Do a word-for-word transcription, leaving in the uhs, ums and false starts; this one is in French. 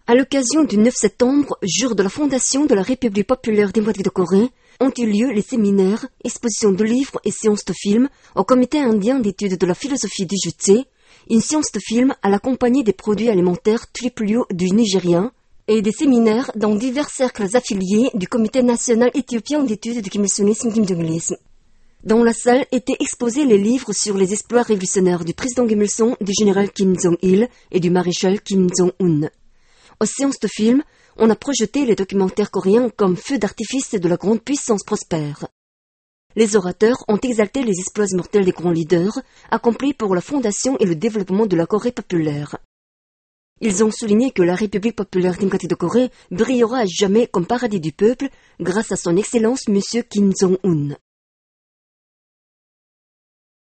À l'occasion du neuf septembre, jour de la fondation de la République populaire démocratique de Corée, ont eu lieu les séminaires, expositions de livres et séances de films au Comité indien d'études de la philosophie du Jutse, une séance de film à la compagnie des produits alimentaires Triplio du Nigeria, et des séminaires dans divers cercles affiliés du Comité national éthiopien d'études du Kim Il-sungisme Kim Jong-ilisme. Dans la salle étaient exposés les livres sur les exploits révolutionnaires du président Kim Il-sung, du général Kim Jong-il et du maréchal Kim Jong-un. Aux séances de films, on a projeté les documentaires coréens comme feux d'artifice de la grande puissance prospère. Les orateurs ont exalté les exploits immortels des grands leaders, accomplis pour la fondation et le développement de la Corée populaire. Ils ont souligné que la République populaire démocratique de Corée brillera à jamais comme paradis du peuple grâce à son excellence M. Kim Jong-un.